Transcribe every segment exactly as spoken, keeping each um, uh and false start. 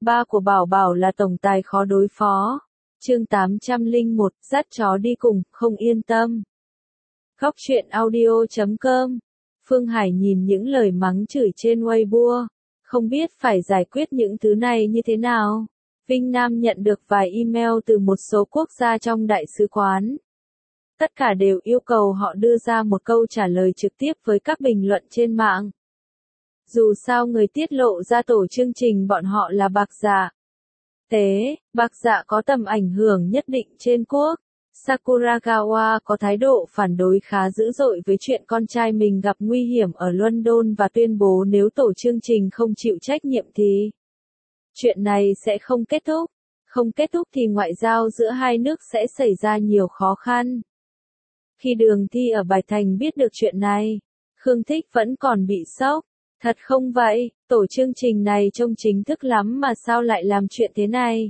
Ba của Bảo Bảo là tổng tài khó đối phó. Chương tám trăm lẻ một, dắt chó đi cùng, không yên tâm. Góc truyện audio chấm com. Phương Hải nhìn những lời mắng chửi trên Weibo, không biết phải giải quyết những thứ này như thế nào. Vinh Nam nhận được vài email từ một số quốc gia trong đại sứ quán. Tất cả đều yêu cầu họ đưa ra một câu trả lời trực tiếp với các bình luận trên mạng. Dù sao người tiết lộ ra tổ chương trình bọn họ là Bạc Dạ. Tế, Bạc Dạ có tầm ảnh hưởng nhất định trên quốc. Sakuragawa có thái độ phản đối khá dữ dội với chuyện con trai mình gặp nguy hiểm ở London và tuyên bố nếu tổ chương trình không chịu trách nhiệm thì chuyện này sẽ không kết thúc. Không kết thúc thì ngoại giao giữa hai nước sẽ xảy ra nhiều khó khăn. Khi Đường Thi ở Bạch Thành biết được chuyện này, Khương Thích vẫn còn bị sốc. Thật không vậy, tổ chương trình này trông chính thức lắm mà sao lại làm chuyện thế này?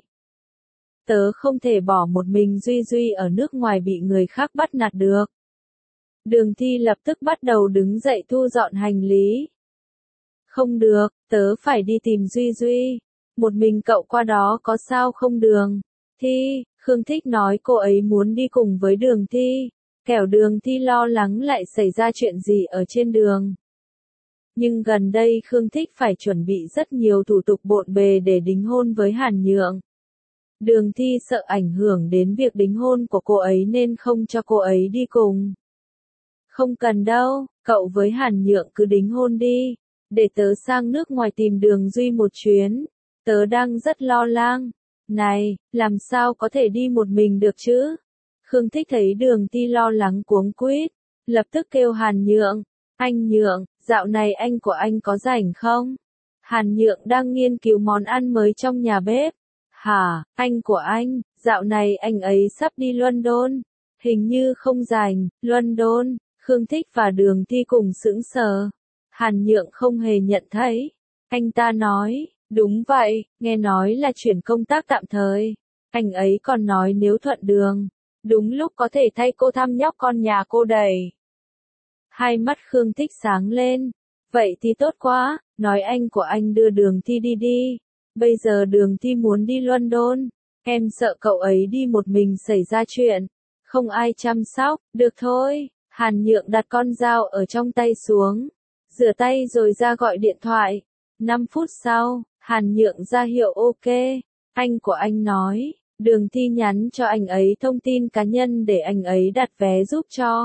Tớ không thể bỏ một mình Duy Duy ở nước ngoài bị người khác bắt nạt được. Đường Thi lập tức bắt đầu đứng dậy thu dọn hành lý. Không được, tớ phải đi tìm Duy Duy. Một mình cậu qua đó có sao không Đường Thi? Khương Thích nói cô ấy muốn đi cùng với Đường Thi. Kẻo Đường Thi lo lắng lại xảy ra chuyện gì ở trên đường. Nhưng gần đây Khương Thích phải chuẩn bị rất nhiều thủ tục bộn bề để đính hôn với Hàn Nhượng. Đường Thi sợ ảnh hưởng đến việc đính hôn của cô ấy nên không cho cô ấy đi cùng. Không cần đâu, cậu với Hàn Nhượng cứ đính hôn đi, để tớ sang nước ngoài tìm Đường Duy một chuyến. Tớ đang rất lo lắng. Này, làm sao có thể đi một mình được chứ? Khương Thích thấy Đường Thi lo lắng cuống quýt, lập tức kêu Hàn Nhượng. Anh Nhượng, dạo này anh của anh có rảnh không? Hàn Nhượng đang nghiên cứu món ăn mới trong nhà bếp. Hả, anh của anh, dạo này anh ấy sắp đi London. Hình như không rảnh, London. Khương Thích và Đường Thi cùng sững sờ. Hàn Nhượng không hề nhận thấy. Anh ta nói, đúng vậy, nghe nói là chuyển công tác tạm thời. Anh ấy còn nói nếu thuận đường, đúng lúc có thể thay cô thăm nhóc con nhà cô đầy. Hai mắt Khương Thích sáng lên. Vậy thì tốt quá, nói anh của anh đưa Đường Thi đi đi. Bây giờ Đường Thi muốn đi London. Em sợ cậu ấy đi một mình xảy ra chuyện. Không ai chăm sóc, được thôi. Hàn Nhượng đặt con dao ở trong tay xuống. Rửa tay rồi ra gọi điện thoại. năm phút sau, Hàn Nhượng ra hiệu ok. Anh của anh nói, Đường Thi nhắn cho anh ấy thông tin cá nhân để anh ấy đặt vé giúp cho.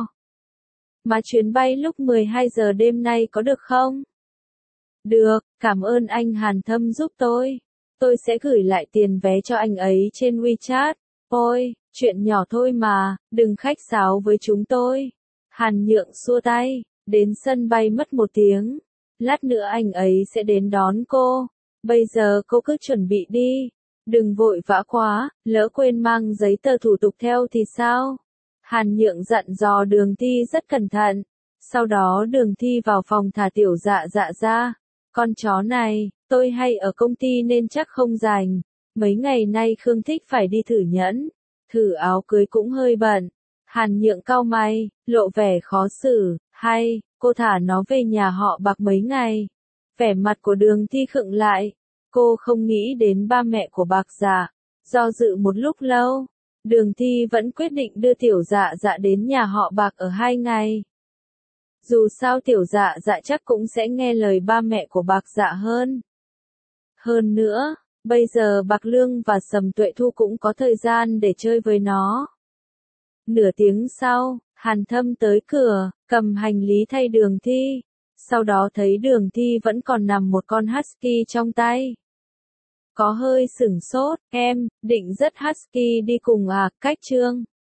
Mà chuyến bay lúc mười hai giờ đêm nay có được không? Được, cảm ơn anh Hàn Thâm giúp tôi. Tôi sẽ gửi lại tiền vé cho anh ấy trên WeChat. Ôi, chuyện nhỏ thôi mà, đừng khách sáo với chúng tôi. Hàn Nhượng xua tay, đến sân bay mất một tiếng. Lát nữa anh ấy sẽ đến đón cô. Bây giờ cô cứ chuẩn bị đi. Đừng vội vã quá, lỡ quên mang giấy tờ thủ tục theo thì sao? Hàn Nhượng dặn dò Đường Thi rất cẩn thận. Sau đó Đường Thi vào phòng thả Tiểu Dạ Dạ ra. Con chó này, tôi hay ở công ty nên chắc không rảnh. Mấy ngày nay Khương Thích phải đi thử nhẫn. Thử áo cưới cũng hơi bận. Hàn Nhượng cau mày, lộ vẻ khó xử. Hay, cô thả nó về nhà họ Bạc mấy ngày. Vẻ mặt của Đường Thi khựng lại. Cô không nghĩ đến ba mẹ của Bạc Dạ. Do dự một lúc lâu, Đường Thi vẫn quyết định đưa Tiểu Dạ Dạ đến nhà họ Bạc ở hai ngày. Dù sao Tiểu Dạ Dạ chắc cũng sẽ nghe lời ba mẹ của Bạc Dạ hơn. Hơn nữa, bây giờ Bạc Lương và Sầm Tuệ Thu cũng có thời gian để chơi với nó. Nửa tiếng sau, Hàn Thâm tới cửa, cầm hành lý thay Đường Thi. Sau đó thấy Đường Thi vẫn còn nằm một con husky trong tay. Có hơi sửng sốt, em, định dắt husky đi cùng à, cách Trương.